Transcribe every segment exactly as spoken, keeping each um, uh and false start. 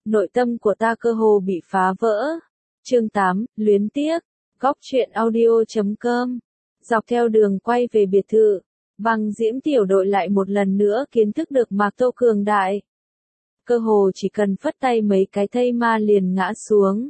nội tâm của ta cơ hồ bị phá vỡ. Chương tám, luyến tiếc, góc truyện audio chấm com. Dọc theo đường quay về biệt thự, Băng Diễm tiểu đội lại một lần nữa kiến thức được Mạc Tô cường đại. Cơ hồ chỉ cần phất tay mấy cái thây ma liền ngã xuống.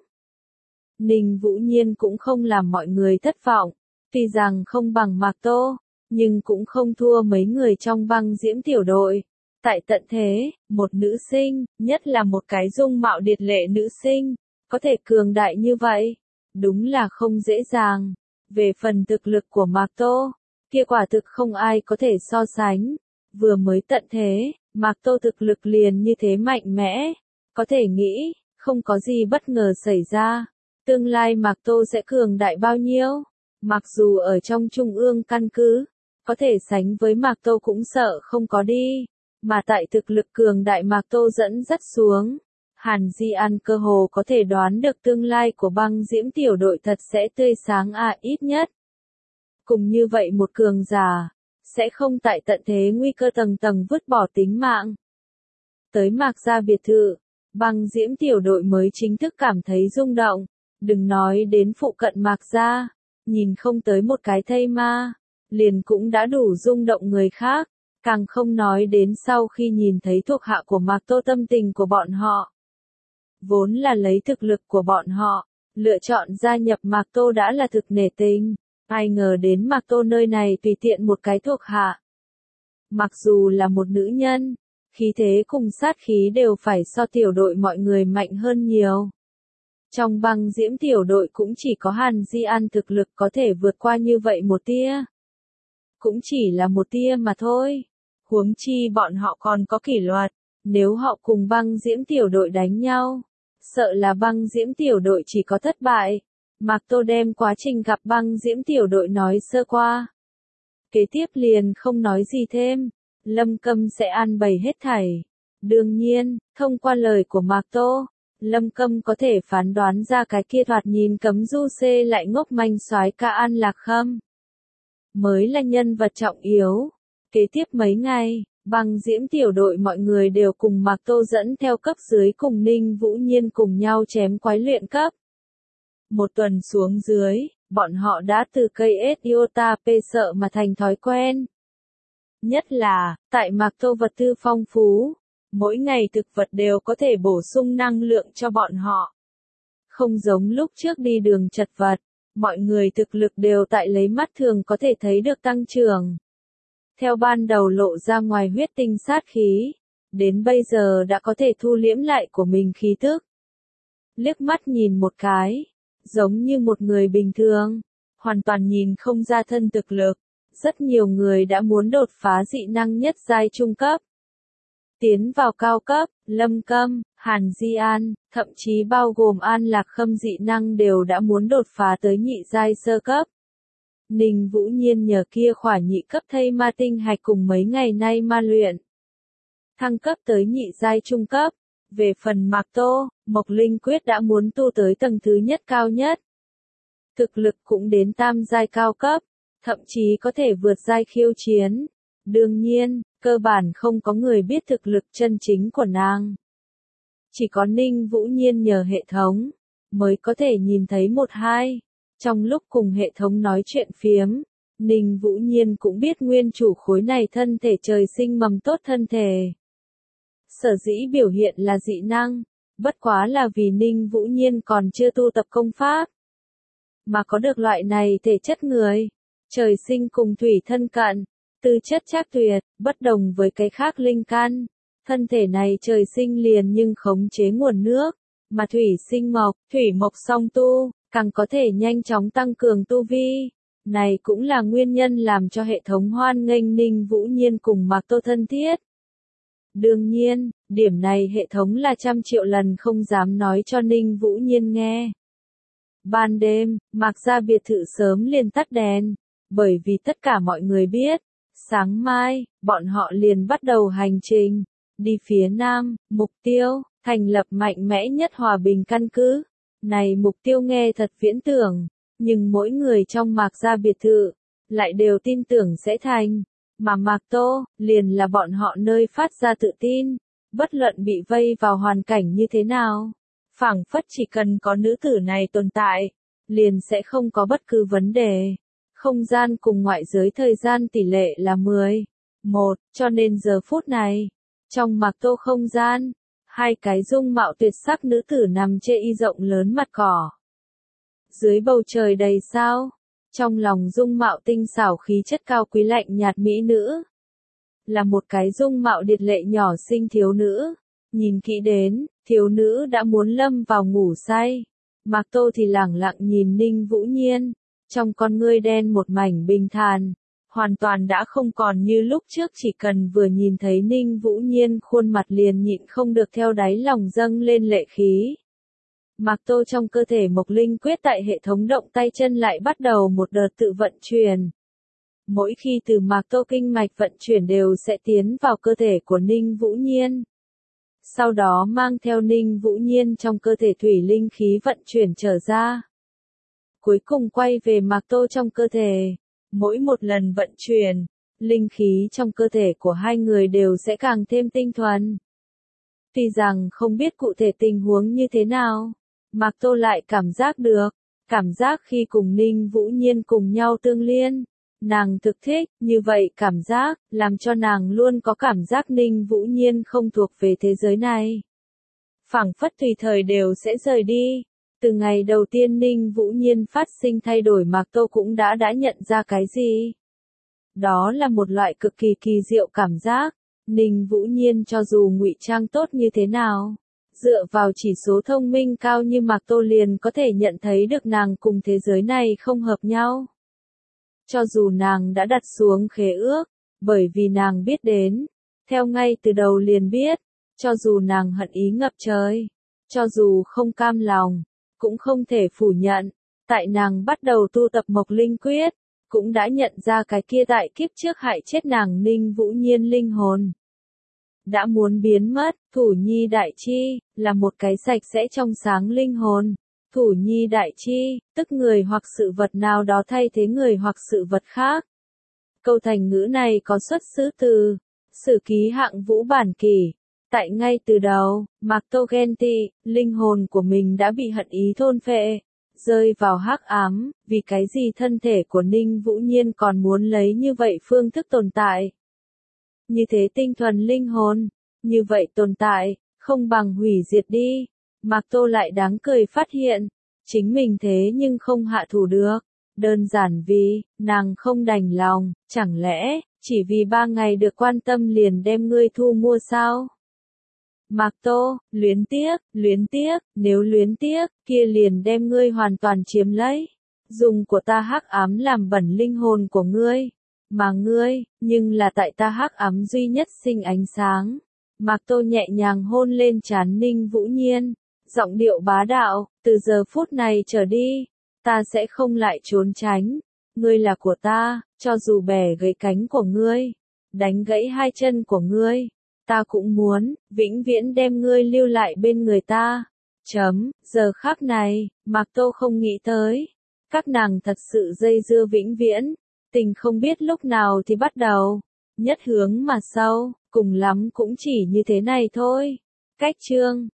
Ninh Vũ Nhiên cũng không làm mọi người thất vọng, tuy rằng không bằng Mạc Tô, nhưng cũng không thua mấy người trong Băng Diễm tiểu đội. Tại tận thế, một nữ sinh, nhất là một cái dung mạo điệt lệ nữ sinh, có thể cường đại như vậy, đúng là không dễ dàng. Về phần thực lực của Mạc Tô, kia quả thực không ai có thể so sánh. Vừa mới tận thế, Mạc Tô thực lực liền như thế mạnh mẽ, có thể nghĩ, không có gì bất ngờ xảy ra. Tương lai Mạc Tô sẽ cường đại bao nhiêu? Mặc dù ở trong trung ương căn cứ, có thể sánh với Mạc Tô cũng sợ không có đi. Mà tại thực lực cường đại Mạc Tô dẫn dắt xuống, Hàn Di An cơ hồ có thể đoán được tương lai của Băng Diễm tiểu đội thật sẽ tươi sáng à ít nhất. Cùng như vậy một cường giả, sẽ không tại tận thế nguy cơ tầng tầng vứt bỏ tính mạng. Tới Mạc gia biệt thự, Băng Diễm tiểu đội mới chính thức cảm thấy rung động, đừng nói đến phụ cận Mạc gia, nhìn không tới một cái thây ma, liền cũng đã đủ rung động người khác. Càng không nói đến sau khi nhìn thấy thuộc hạ của Mạc Tô tâm tình của bọn họ. Vốn là lấy thực lực của bọn họ, lựa chọn gia nhập Mạc Tô đã là thực nể tình. Ai ngờ đến Mạc Tô nơi này tùy tiện một cái thuộc hạ. Mặc dù là một nữ nhân, khí thế cùng sát khí đều phải so tiểu đội mọi người mạnh hơn nhiều. Trong Băng Diễm tiểu đội cũng chỉ có Hàn Di An thực lực có thể vượt qua như vậy một tia. Cũng chỉ là một tia mà thôi. Huống chi bọn họ còn có kỷ luật, nếu họ cùng Băng Diễm tiểu đội đánh nhau, sợ là Băng Diễm tiểu đội chỉ có thất bại. Mạc Tô đem quá trình gặp Băng Diễm tiểu đội nói sơ qua. Kế tiếp liền không nói gì thêm, Lâm Câm sẽ an bày hết thảy. Đương nhiên, thông qua lời của Mạc Tô, Lâm Câm có thể phán đoán ra cái kia thoạt nhìn cấm du xê lại ngốc manh soái ca An Lạc Khâm mới là nhân vật trọng yếu. Kế tiếp mấy ngày, Băng Diễm tiểu đội mọi người đều cùng Mạc Tô dẫn theo cấp dưới cùng Ninh Vũ Nhiên cùng nhau chém quái luyện cấp. Một tuần xuống dưới, bọn họ đã từ cây ét iota pê sợ mà thành thói quen. Nhất là, tại Mạc Tô vật tư phong phú, mỗi ngày thực vật đều có thể bổ sung năng lượng cho bọn họ. Không giống lúc trước đi đường chật vật, mọi người thực lực đều tại lấy mắt thường có thể thấy được tăng trưởng. Theo ban đầu lộ ra ngoài huyết tinh sát khí, đến bây giờ đã có thể thu liễm lại của mình khí tức. Liếc mắt nhìn một cái, giống như một người bình thường, hoàn toàn nhìn không ra thân thực lực. Rất nhiều người đã muốn đột phá dị năng nhất giai trung cấp, tiến vào cao cấp. Lâm Câm, Hàn Di An, thậm chí bao gồm An Lạc Khâm dị năng đều đã muốn đột phá tới nhị giai sơ cấp. Ninh Vũ Nhiên nhờ kia khỏa nhị cấp thây ma tinh hạch cùng mấy ngày nay ma luyện, thăng cấp tới nhị giai trung cấp. Về phần Mạc Tô, Mộc Linh Quyết đã muốn tu tới tầng thứ nhất cao nhất. Thực lực cũng đến tam giai cao cấp, thậm chí có thể vượt giai khiêu chiến. Đương nhiên, cơ bản không có người biết thực lực chân chính của nàng. Chỉ có Ninh Vũ Nhiên nhờ hệ thống, mới có thể nhìn thấy một hai. Trong lúc cùng hệ thống nói chuyện phiếm, Ninh Vũ Nhiên cũng biết nguyên chủ khối này thân thể trời sinh mầm tốt thân thể. Sở dĩ biểu hiện là dị năng, bất quá là vì Ninh Vũ Nhiên còn chưa tu tập công pháp. Mà có được loại này thể chất người, trời sinh cùng thủy thân cận, tư chất trác tuyệt, bất đồng với cái khác linh căn. Thân thể này trời sinh liền nhưng khống chế nguồn nước, mà thủy sinh mộc, thủy mộc song tu, càng có thể nhanh chóng tăng cường tu vi. Này cũng là nguyên nhân làm cho hệ thống hoan nghênh Ninh Vũ Nhiên cùng Mạc Tô thân thiết. Đương nhiên, điểm này hệ thống là trăm triệu lần không dám nói cho Ninh Vũ Nhiên nghe. Ban đêm, Mạc gia biệt thự sớm liền tắt đèn, bởi vì tất cả mọi người biết, sáng mai, bọn họ liền bắt đầu hành trình, đi phía Nam, mục tiêu, thành lập mạnh mẽ nhất hòa bình căn cứ. Này mục tiêu nghe thật viễn tưởng, nhưng mỗi người trong Mạc gia biệt thự, lại đều tin tưởng sẽ thành. Mà Mạc Tô, liền là bọn họ nơi phát ra tự tin. Bất luận bị vây vào hoàn cảnh như thế nào, phảng phất chỉ cần có nữ tử này tồn tại, liền sẽ không có bất cứ vấn đề. Không gian cùng ngoại giới thời gian tỷ lệ là mười, một, cho nên giờ phút này, trong Mạc Tô không gian, hai cái dung mạo tuyệt sắc nữ tử nằm trên y rộng lớn mặt cỏ. Dưới bầu trời đầy sao, trong lòng dung mạo tinh xảo khí chất cao quý lạnh nhạt mỹ nữ. Là một cái dung mạo điệt lệ nhỏ xinh thiếu nữ, nhìn kỹ đến, thiếu nữ đã muốn lâm vào ngủ say. Mạc Tô thì lẳng lặng nhìn Ninh Vũ Nhiên, trong con ngươi đen một mảnh bình thản, hoàn toàn đã không còn như lúc trước chỉ cần vừa nhìn thấy Ninh Vũ Nhiên khuôn mặt liền nhịn không được theo đáy lòng dâng lên lệ khí. Mạc Tô trong cơ thể Mộc Linh Quyết tại hệ thống động tay chân lại bắt đầu một đợt tự vận chuyển. Mỗi khi từ Mạc Tô kinh mạch vận chuyển đều sẽ tiến vào cơ thể của Ninh Vũ Nhiên. Sau đó mang theo Ninh Vũ Nhiên trong cơ thể thủy linh khí vận chuyển trở ra. Cuối cùng quay về Mạc Tô trong cơ thể. Mỗi một lần vận chuyển, linh khí trong cơ thể của hai người đều sẽ càng thêm tinh thuần. Tuy rằng không biết cụ thể tình huống như thế nào, Mạc Tô lại cảm giác được, cảm giác khi cùng Ninh Vũ Nhiên cùng nhau tương liên, nàng thực thích, như vậy cảm giác, làm cho nàng luôn có cảm giác Ninh Vũ Nhiên không thuộc về thế giới này. Phảng phất tùy thời đều sẽ rời đi. Từ ngày đầu tiên Ninh Vũ Nhiên phát sinh thay đổi Mạc Tô cũng đã đã nhận ra cái gì. Đó là một loại cực kỳ kỳ diệu cảm giác. Ninh Vũ Nhiên cho dù ngụy trang tốt như thế nào, dựa vào chỉ số thông minh cao như Mạc Tô liền có thể nhận thấy được nàng cùng thế giới này không hợp nhau. Cho dù nàng đã đặt xuống khế ước, bởi vì nàng biết đến, theo ngay từ đầu liền biết, cho dù nàng hận ý ngập trời, cho dù không cam lòng, cũng không thể phủ nhận, tại nàng bắt đầu tu tập Mộc Linh Quyết, cũng đã nhận ra cái kia tại kiếp trước hại chết nàng Ninh Vũ Nhiên linh hồn. Đã muốn biến mất, Thủ Nhi Đại Chi, là một cái sạch sẽ trong sáng linh hồn. Thủ Nhi Đại Chi, tức người hoặc sự vật nào đó thay thế người hoặc sự vật khác. Câu thành ngữ này có xuất xứ từ Sử Ký Hạng Vũ Bản Kỷ. Tại ngay từ đầu, Mạc Tô ghen tị, linh hồn của mình đã bị hận ý thôn phệ, rơi vào hắc ám, vì cái gì thân thể của Ninh Vũ Nhiên còn muốn lấy như vậy phương thức tồn tại. Như thế tinh thuần linh hồn, như vậy tồn tại, không bằng hủy diệt đi. Mạc Tô lại đáng cười phát hiện, chính mình thế nhưng không hạ thủ được, đơn giản vì, nàng không đành lòng, chẳng lẽ, chỉ vì ba ngày được quan tâm liền đem ngươi thu mua sao? Mạc Tô, luyến tiếc, luyến tiếc, nếu luyến tiếc, kia liền đem ngươi hoàn toàn chiếm lấy. Dùng của ta hắc ám làm bẩn linh hồn của ngươi, mà ngươi, nhưng là tại ta hắc ám duy nhất sinh ánh sáng. Mạc Tô nhẹ nhàng hôn lên trán Ninh Vũ Nhiên, giọng điệu bá đạo, từ giờ phút này trở đi, ta sẽ không lại trốn tránh. Ngươi là của ta, cho dù bẻ gãy cánh của ngươi, đánh gãy hai chân của ngươi, ta cũng muốn, vĩnh viễn đem ngươi lưu lại bên người ta. Chấm, giờ khắc này, Mạc Tô không nghĩ tới. Các nàng thật sự dây dưa vĩnh viễn, tình không biết lúc nào thì bắt đầu. Nhất hướng mà sâu, cùng lắm cũng chỉ như thế này thôi. Cách chương